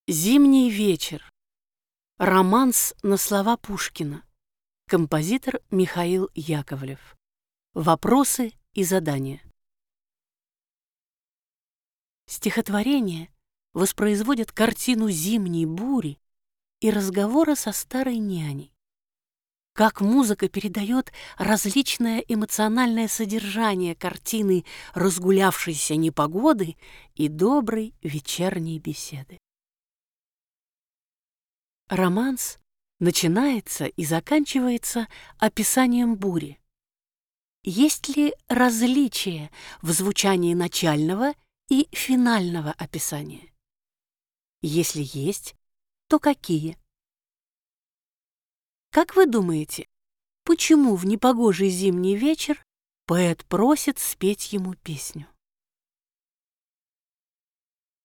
Зимний вечер. Романс на слова Пушкина. Композитор Михаил Яковлев. Вопросы и задания. Стихотворение воспроизводит картину зимней бури и разговора со старой няней. Как музыка передает различное эмоциональное содержание картины разгулявшейся непогоды и доброй вечерней беседы. Романс начинается и заканчивается описанием бури. Есть ли различие в звучании начального и финального описания? Если есть, то какие? Как вы думаете, почему в непогожий зимний вечер поэт просит спеть ему песню?